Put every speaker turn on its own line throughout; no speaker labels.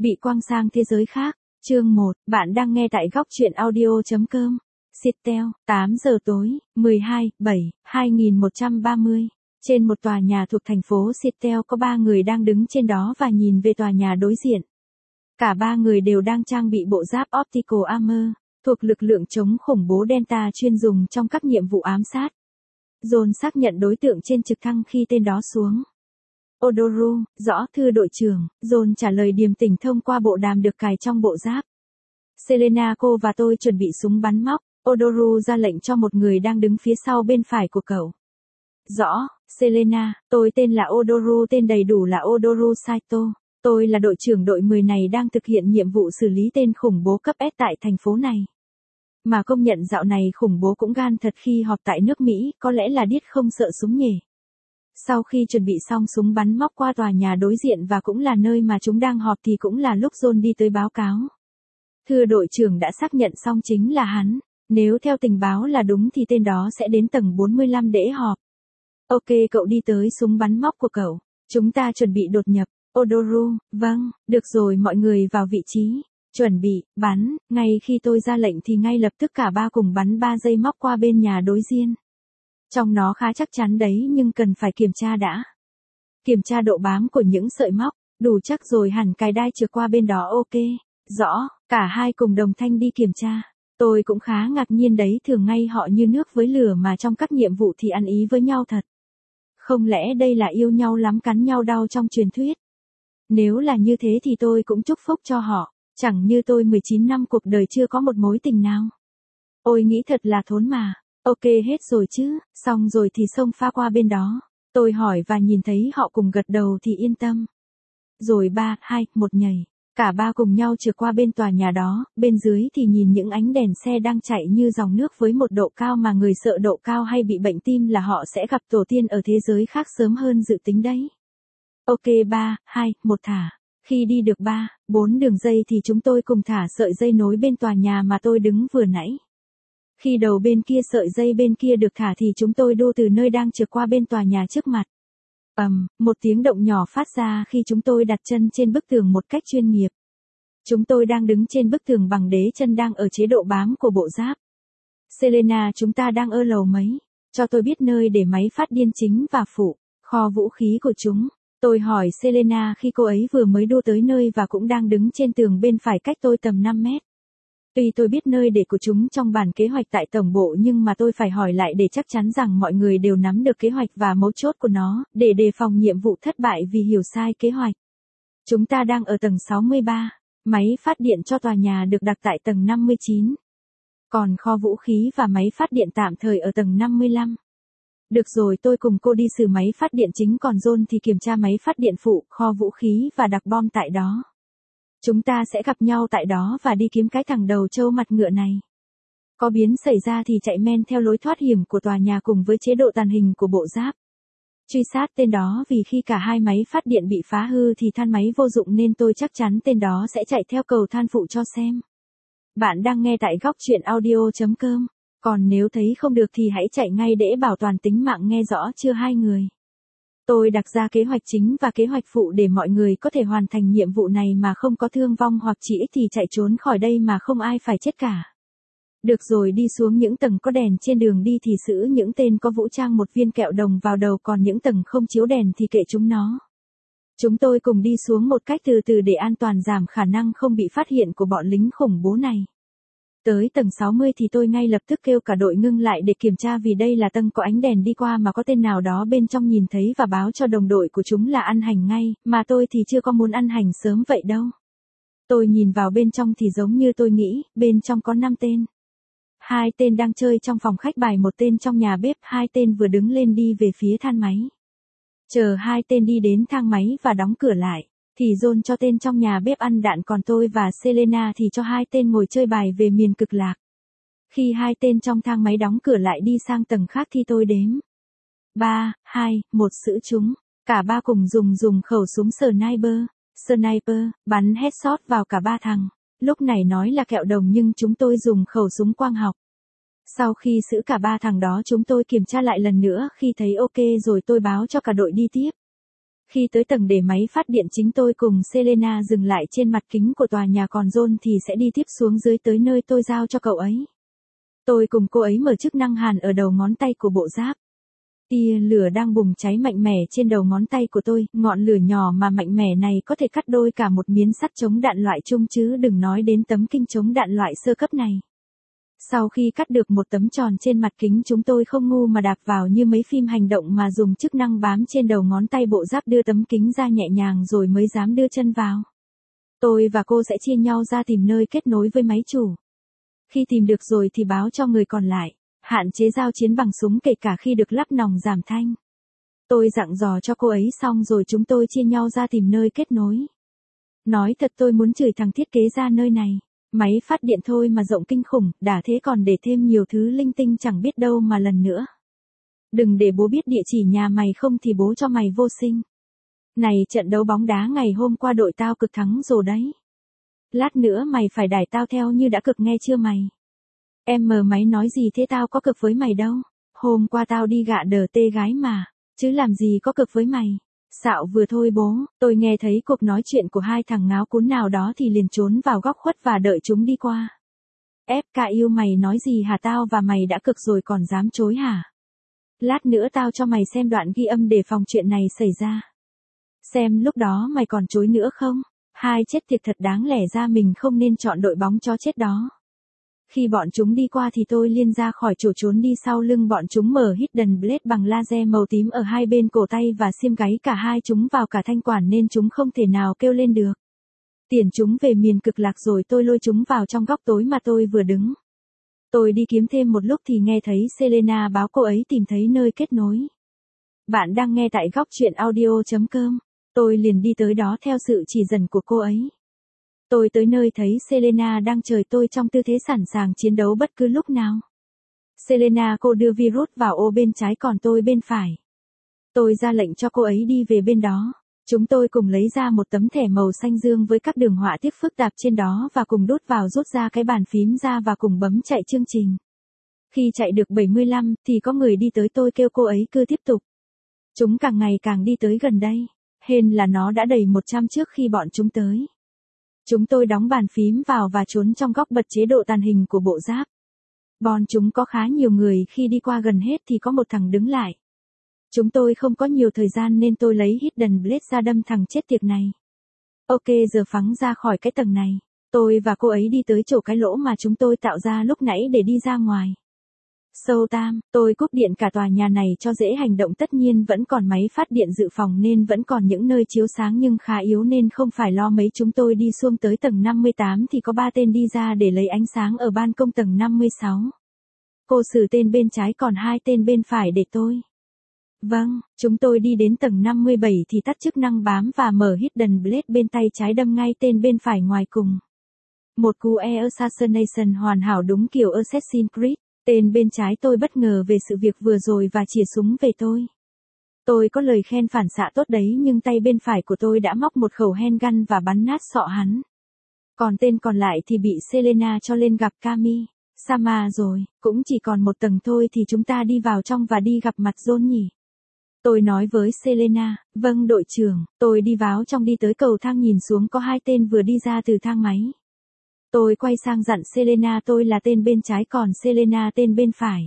Bị quăng sang thế giới khác. Chương 1, bạn đang nghe tại góc truyện audio.com. Seattle, 8 giờ tối, 12/7/2130. Trên một tòa nhà thuộc thành phố Seattle có 3 người đang đứng trên đó và nhìn về tòa nhà đối diện. Cả 3 người đều đang trang bị bộ giáp Optical Armor, thuộc lực lượng chống khủng bố Delta chuyên dùng trong các nhiệm vụ ám sát. John xác nhận đối tượng trên trực thăng khi tên đó xuống. Odoru, rõ thưa đội trưởng, John trả lời điềm tĩnh thông qua bộ đàm được cài trong bộ giáp. Selena, cô và tôi chuẩn bị súng bắn móc. Odoru ra lệnh cho một người đang đứng phía sau bên phải của cậu. Rõ, Selena, tôi tên là Odoru, tên đầy đủ là Odoru Saito. Tôi là đội trưởng đội 10 này đang thực hiện nhiệm vụ xử lý tên khủng bố cấp S tại thành phố này. Mà công nhận dạo này khủng bố cũng gan thật khi họp tại nước Mỹ, có lẽ là điếc không sợ súng nhỉ. Sau khi chuẩn bị xong súng bắn móc qua tòa nhà đối diện và cũng là nơi mà chúng đang họp thì cũng là lúc John đi tới báo cáo. Thưa đội trưởng, đã xác nhận xong chính là hắn. Nếu theo tình báo là đúng thì tên đó sẽ đến tầng 45 để họp. Ok, cậu đi tới súng bắn móc của cậu. Chúng ta chuẩn bị đột nhập. Odoru, vâng, được rồi, mọi người vào vị trí. Chuẩn bị, bắn. Ngay khi tôi ra lệnh thì ngay lập tức cả ba cùng bắn 3 giây móc qua bên nhà đối diện. Trong nó khá chắc chắn đấy nhưng cần phải kiểm tra đã. Kiểm tra độ bám của những sợi móc, đủ chắc rồi hẳn cài đai trượt qua bên đó. Ok, rõ, cả hai cùng đồng thanh đi kiểm tra. Tôi cũng khá ngạc nhiên đấy, thường ngay họ như nước với lửa mà trong các nhiệm vụ thì ăn ý với nhau thật. Không lẽ đây là yêu nhau lắm cắn nhau đau trong truyền thuyết? Nếu là như thế thì tôi cũng chúc phúc cho họ, chẳng như tôi 19 năm cuộc đời chưa có một mối tình nào. Ôi nghĩ thật là thốn mà. Ok, hết rồi chứ, xong rồi thì xông pha qua bên đó. Tôi hỏi và nhìn thấy họ cùng gật đầu thì yên tâm. Rồi 3, 2, 1 nhảy. Cả ba cùng nhau trượt qua bên tòa nhà đó, bên dưới thì nhìn những ánh đèn xe đang chạy như dòng nước với một độ cao mà người sợ độ cao hay bị bệnh tim là họ sẽ gặp tổ tiên ở thế giới khác sớm hơn dự tính đấy. Ok, 3, 2, 1 thả. Khi đi được 3, 4 đường dây thì chúng tôi cùng thả sợi dây nối bên tòa nhà mà tôi đứng vừa nãy. Khi đầu bên kia sợi dây bên kia được thả thì chúng tôi đô từ nơi đang trượt qua bên tòa nhà trước mặt. Một tiếng động nhỏ phát ra khi chúng tôi đặt chân trên bức tường một cách chuyên nghiệp. Chúng tôi đang đứng trên bức tường bằng đế chân đang ở chế độ bám của bộ giáp. Selena, chúng ta đang ở lầu mấy? Cho tôi biết nơi để máy phát điên chính và phụ, kho vũ khí của chúng. Tôi hỏi Selena khi cô ấy vừa mới đô tới nơi và cũng đang đứng trên tường bên phải cách tôi tầm 5 mét. Tuy tôi biết nơi để của chúng trong bản kế hoạch tại tổng bộ nhưng mà tôi phải hỏi lại để chắc chắn rằng mọi người đều nắm được kế hoạch và mấu chốt của nó, để đề phòng nhiệm vụ thất bại vì hiểu sai kế hoạch. Chúng ta đang ở tầng 63, máy phát điện cho tòa nhà được đặt tại tầng 59. Còn kho vũ khí và máy phát điện tạm thời ở tầng 55. Được rồi, tôi cùng cô đi xử máy phát điện chính, còn John thì kiểm tra máy phát điện phụ, kho vũ khí và đặt bom tại đó. Chúng ta sẽ gặp nhau tại đó và đi kiếm cái thằng đầu trâu mặt ngựa này. Có biến xảy ra thì chạy men theo lối thoát hiểm của tòa nhà cùng với chế độ tàng hình của bộ giáp. Truy sát tên đó, vì khi cả hai máy phát điện bị phá hư thì than máy vô dụng nên tôi chắc chắn tên đó sẽ chạy theo cầu than phụ cho xem. Bạn đang nghe tại góc truyện audio.com. Còn nếu thấy không được thì hãy chạy ngay để bảo toàn tính mạng, nghe rõ chưa hai người? Tôi đặt ra kế hoạch chính và kế hoạch phụ để mọi người có thể hoàn thành nhiệm vụ này mà không có thương vong hoặc chỉ ít thì chạy trốn khỏi đây mà không ai phải chết cả. Được rồi, đi xuống những tầng có đèn trên đường đi thì xử những tên có vũ trang một viên kẹo đồng vào đầu, còn những tầng không chiếu đèn thì kệ chúng nó. Chúng tôi cùng đi xuống một cách từ từ để an toàn, giảm khả năng không bị phát hiện của bọn lính khủng bố này. Tới tầng 60 thì tôi ngay lập tức kêu cả đội ngưng lại để kiểm tra, vì đây là tầng có ánh đèn đi qua mà có tên nào đó bên trong nhìn thấy và báo cho đồng đội của chúng là ăn hành ngay, mà tôi thì chưa có muốn ăn hành sớm vậy đâu. Tôi nhìn vào bên trong thì giống như tôi nghĩ, bên trong có 5 tên. 2 tên đang chơi trong phòng khách bài, 1 tên trong nhà bếp, 2 tên vừa đứng lên đi về phía than máy. Chờ 2 tên đi đến thang máy và đóng cửa lại, thì John cho tên trong nhà bếp ăn đạn, còn tôi và Selena thì cho 2 tên ngồi chơi bài về miền cực lạc. Khi 2 tên trong thang máy đóng cửa lại đi sang tầng khác thì tôi đếm. 3, 2, 1 xử chúng. Cả ba cùng dùng khẩu súng sniper, bắn headshot vào cả 3 thằng. Lúc này nói là kẹo đồng nhưng chúng tôi dùng khẩu súng quang học. Sau khi xử cả 3 thằng đó chúng tôi kiểm tra lại lần nữa, khi thấy ok rồi tôi báo cho cả đội đi tiếp. Khi tới tầng để máy phát điện chính tôi cùng Selena dừng lại trên mặt kính của tòa nhà, còn John thì sẽ đi tiếp xuống dưới tới nơi tôi giao cho cậu ấy. Tôi cùng cô ấy mở chức năng hàn ở đầu ngón tay của bộ giáp. Tia lửa đang bùng cháy mạnh mẽ trên đầu ngón tay của tôi, ngọn lửa nhỏ mà mạnh mẽ này có thể cắt đôi cả một miếng sắt chống đạn loại chung chứ đừng nói đến tấm kinh chống đạn loại sơ cấp này. Sau khi cắt được một tấm tròn trên mặt kính, chúng tôi không ngu mà đạp vào như mấy phim hành động mà dùng chức năng bám trên đầu ngón tay bộ giáp đưa tấm kính ra nhẹ nhàng rồi mới dám đưa chân vào. Tôi và cô sẽ chia nhau ra tìm nơi kết nối với máy chủ. Khi tìm được rồi thì báo cho người còn lại, hạn chế giao chiến bằng súng kể cả khi được lắp nòng giảm thanh. Tôi dặn dò cho cô ấy xong rồi chúng tôi chia nhau ra tìm nơi kết nối. Nói thật tôi muốn chửi thằng thiết kế ra nơi này. Máy phát điện thôi mà rộng kinh khủng, đã thế còn để thêm nhiều thứ linh tinh chẳng biết đâu mà lần nữa. Đừng để bố biết địa chỉ nhà mày không thì bố cho mày vô sinh. Này trận đấu bóng đá ngày hôm qua đội tao cực thắng rồi đấy. Lát nữa mày phải đài tao theo như đã cực nghe chưa mày? Em mờ máy nói gì thế, tao có cực với mày đâu. Hôm qua tao đi gạ đờ tê gái mà, chứ làm gì có cực với mày. Xạo vừa thôi bố, tôi nghe thấy cuộc nói chuyện của hai thằng ngáo cún nào đó thì liền trốn vào góc khuất và đợi chúng đi qua. FK yêu mày nói gì hả, tao và mày đã cực rồi còn dám chối hả? Lát nữa tao cho mày xem đoạn ghi âm để phòng chuyện này xảy ra. Xem lúc đó mày còn chối nữa không? Hai chết tiệt thật đáng lẽ ra mình không nên chọn đội bóng chó chết đó. Khi bọn chúng đi qua thì tôi liên ra khỏi chỗ trốn đi sau lưng bọn chúng, mở hidden blade bằng laser màu tím ở hai bên cổ tay và xiêm gáy cả hai chúng vào cả thanh quản nên chúng không thể nào kêu lên được. Tiền chúng về miền cực lạc rồi tôi lôi chúng vào trong góc tối mà tôi vừa đứng. Tôi đi kiếm thêm một lúc thì nghe thấy Selena báo cô ấy tìm thấy nơi kết nối. Bạn đang nghe tại góc truyện audio.com. Tôi liền đi tới đó theo sự chỉ dẫn của cô ấy. Tôi tới nơi thấy Selena đang chờ tôi trong tư thế sẵn sàng chiến đấu bất cứ lúc nào. Selena cô đưa virus vào ô bên trái còn tôi bên phải. Tôi ra lệnh cho cô ấy đi về bên đó. Chúng tôi cùng lấy ra một tấm thẻ màu xanh dương với các đường họa tiết phức tạp trên đó và cùng đút vào, rút ra cái bàn phím ra và cùng bấm chạy chương trình. Khi chạy được 75 thì có người đi tới, tôi kêu cô ấy cứ tiếp tục. Chúng càng ngày càng đi tới gần đây. Hên là nó đã đầy 100 trước khi bọn chúng tới. Chúng tôi đóng bàn phím vào và trốn trong góc bật chế độ tàn hình của bộ giáp. Bọn chúng có khá nhiều người, khi đi qua gần hết thì có một thằng đứng lại. Chúng tôi không có nhiều thời gian nên tôi lấy hidden blade ra đâm thằng chết tiệt này. Ok, giờ phóng ra khỏi cái tầng này. Tôi và cô ấy đi tới chỗ cái lỗ mà chúng tôi tạo ra lúc nãy để đi ra ngoài. Sâu tam, tôi cúp điện cả tòa nhà này cho dễ hành động, tất nhiên vẫn còn máy phát điện dự phòng nên vẫn còn những nơi chiếu sáng nhưng khá yếu nên không phải lo mấy. Chúng tôi đi xuống tới tầng 58 thì có 3 tên đi ra để lấy ánh sáng ở ban công tầng 56. Cô xử tên bên trái còn 2 tên bên phải để tôi. Vâng, chúng tôi đi đến tầng 57 thì tắt chức năng bám và mở hidden blade bên tay trái đâm ngay tên bên phải ngoài cùng. Một cú assassination hoàn hảo đúng kiểu Assassin's Creed. Tên bên trái tôi bất ngờ về sự việc vừa rồi và chĩa súng về tôi. Tôi có lời khen phản xạ tốt đấy nhưng tay bên phải của tôi đã móc một khẩu handgun và bắn nát sọ hắn. Còn tên còn lại thì bị Selena cho lên gặp Kami Sama rồi, cũng chỉ còn một tầng thôi thì chúng ta đi vào trong và đi gặp mặt John nhỉ. Tôi nói với Selena, vâng đội trưởng. Tôi đi vào trong, đi tới cầu thang, nhìn xuống có 2 tên vừa đi ra từ thang máy. Tôi quay sang dặn Selena tôi là tên bên trái còn Selena tên bên phải.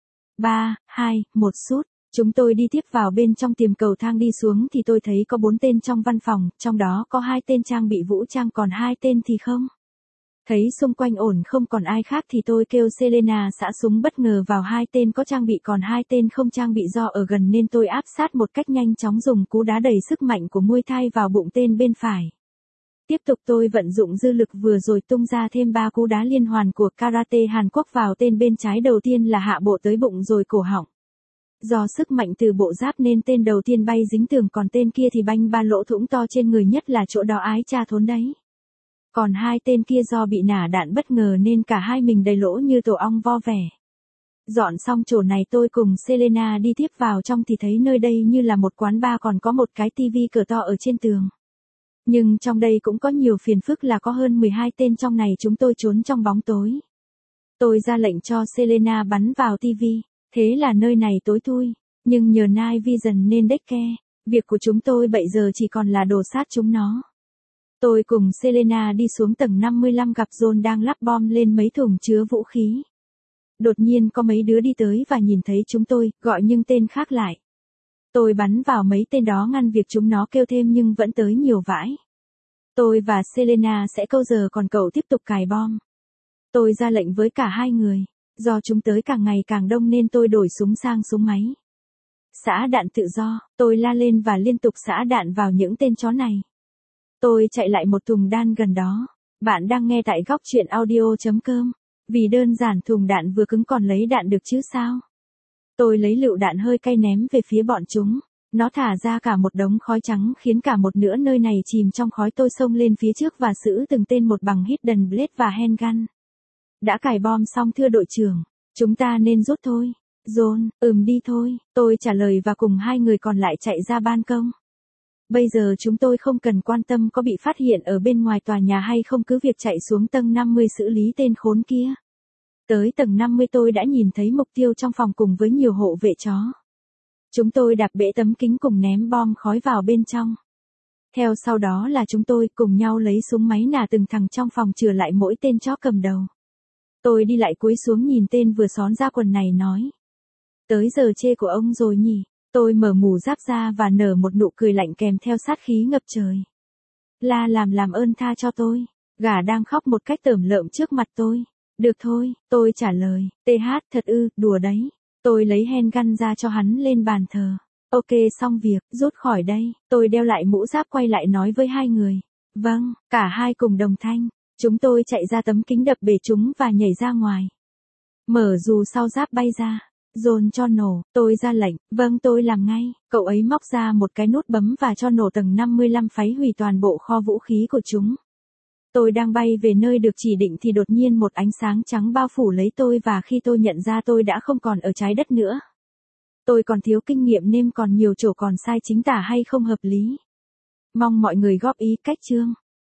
3, 2, 1 sút. Chúng tôi đi tiếp vào bên trong tiềm cầu thang đi xuống thì tôi thấy có 4 tên trong văn phòng, trong đó có 2 tên trang bị vũ trang còn 2 tên thì không. Thấy xung quanh ổn không còn ai khác thì tôi kêu Selena xả súng bất ngờ vào 2 tên có trang bị còn 2 tên không trang bị, do ở gần nên tôi áp sát một cách nhanh chóng, dùng cú đá đầy sức mạnh của Muay Thai vào bụng tên bên phải. Tiếp tục tôi vận dụng dư lực vừa rồi tung ra thêm 3 cú đá liên hoàn của karate Hàn Quốc vào tên bên trái, đầu tiên là hạ bộ tới bụng rồi cổ họng. Do sức mạnh từ bộ giáp nên tên đầu tiên bay dính tường, còn tên kia thì banh 3 lỗ thủng to trên người, nhất là chỗ đó ái cha thốn đấy. Còn 2 tên kia do bị nả đạn bất ngờ nên cả hai mình đầy lỗ như tổ ong vo vẻ. Dọn xong chỗ này tôi cùng Selena đi tiếp vào trong thì thấy nơi đây như là một quán bar, còn có một cái tivi cỡ to ở trên tường. Nhưng trong đây cũng có nhiều phiền phức là có hơn 12 tên trong này, chúng tôi trốn trong bóng tối. Tôi ra lệnh cho Selena bắn vào tivi, thế là nơi này tối thui, nhưng nhờ night vision nên deck ke. Việc của chúng tôi bây giờ chỉ còn là đồ sát chúng nó. Tôi cùng Selena đi xuống tầng 55 gặp John đang lắp bom lên mấy thùng chứa vũ khí. Đột nhiên có mấy đứa đi tới và nhìn thấy chúng tôi, gọi những tên khác lại. Tôi bắn vào mấy tên đó ngăn việc chúng nó kêu thêm nhưng vẫn tới nhiều vãi. Tôi và Selena sẽ câu giờ còn cậu tiếp tục cài bom. Tôi ra lệnh với cả hai người. Do chúng tới càng ngày càng đông nên tôi đổi súng sang súng máy. Xả đạn tự do, tôi la lên và liên tục xả đạn vào những tên chó này. Tôi chạy lại một thùng đạn gần đó. Bạn đang nghe tại góc truyện audio.com. Vì đơn giản thùng đạn vừa cứng còn lấy đạn được chứ sao? Tôi lấy lựu đạn hơi cay ném về phía bọn chúng. Nó thả ra cả một đống khói trắng khiến cả một nửa nơi này chìm trong khói. Tôi xông lên phía trước và xử từng tên một bằng hidden blade và handgun. Đã cài bom xong thưa đội trưởng. Chúng ta nên rút thôi. John, đi thôi. Tôi trả lời và cùng hai người còn lại chạy ra ban công. Bây giờ chúng tôi không cần quan tâm có bị phát hiện ở bên ngoài tòa nhà hay không, cứ việc chạy xuống tầng 50 xử lý tên khốn kia. Tới tầng 50 tôi đã nhìn thấy mục tiêu trong phòng cùng với nhiều hộ vệ chó. Chúng tôi đạp bể tấm kính cùng ném bom khói vào bên trong. Theo sau đó là chúng tôi cùng nhau lấy súng máy nã từng thằng trong phòng trừ lại mỗi tên chó cầm đầu. Tôi đi lại cúi xuống nhìn tên vừa xón ra quần này nói. Tới giờ chê của ông rồi nhỉ? Tôi mở mù giáp ra và nở một nụ cười lạnh kèm theo sát khí ngập trời. La làm ơn tha cho tôi. Gà đang khóc một cách tởm lợm trước mặt tôi. Được thôi, tôi trả lời. TH thật ư, đùa đấy. Tôi lấy handgun ra cho hắn lên bàn thờ. Ok xong việc, rút khỏi đây. Tôi đeo lại mũ giáp quay lại nói với hai người. Vâng, cả hai cùng đồng thanh. Chúng tôi chạy ra tấm kính đập bể chúng và nhảy ra ngoài. Mở dù sau giáp bay ra. John cho nổ, tôi ra lệnh, vâng tôi làm ngay. Cậu ấy móc ra một cái nút bấm và cho nổ tầng 55 pháy hủy toàn bộ kho vũ khí của chúng. Tôi đang bay về nơi được chỉ định thì đột nhiên một ánh sáng trắng bao phủ lấy tôi và khi tôi nhận ra tôi đã không còn ở trái đất nữa. Tôi còn thiếu kinh nghiệm nên còn nhiều chỗ còn sai chính tả hay không hợp lý. Mong mọi người góp ý cách chương.